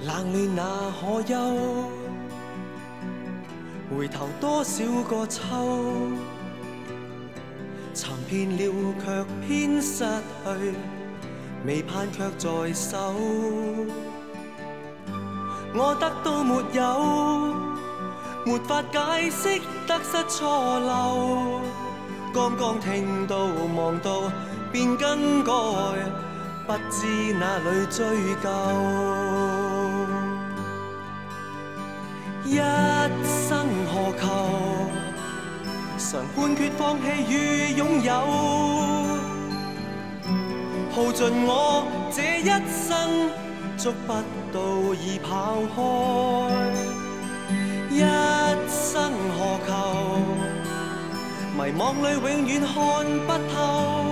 冷暖那可休？回頭多少個秋，尋遍了卻偏失去，未盼卻在手。我得到沒有？沒法解釋得失錯漏，剛剛聽到望到便更改，不知哪裏追究。一生何求？常判決放棄與擁有，耗盡我這一生，捉不到已跑開。一生何求？迷惘裏永遠看不透，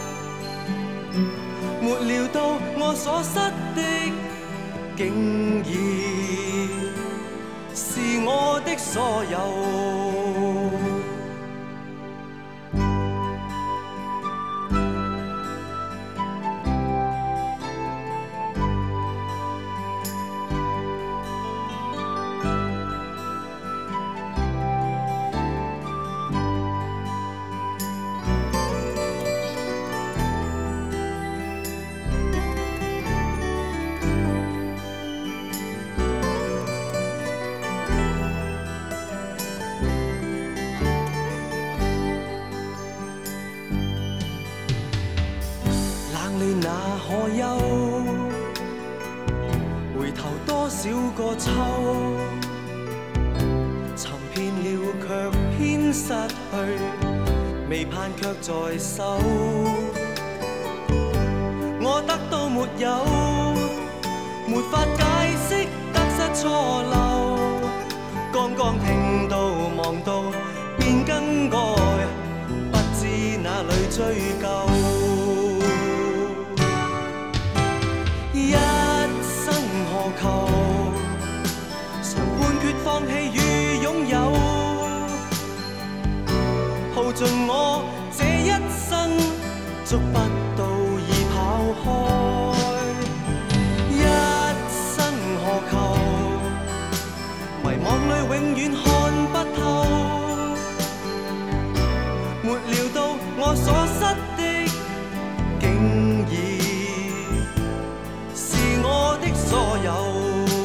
沒料到我所失的，竟然是我的所有。那可休？回頭多少個秋，尋遍了卻偏失去，未盼卻在手。我得到沒有？沒法解釋得失錯漏，剛剛聽到望到便更改，不知哪裏追究。一生何求？常判決放棄與擁有，耗盡我這一生，捉不到已跑開。一生何求？迷惘裏永遠看不透，沒料到我所失的，竟然我的所有。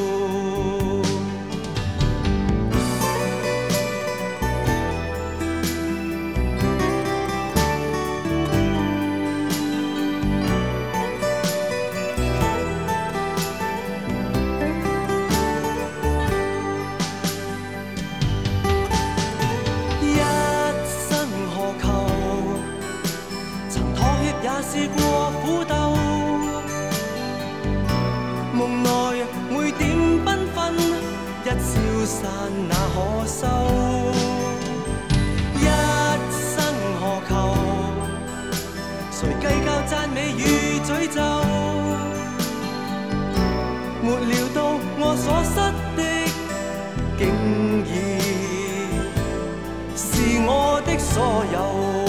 一生何求？曾妥協也試過苦鬥，夢內每點繽紛，一消散那可收？一生何求？誰計較讚美與詛咒？沒料到我所失的，竟然是我的所有。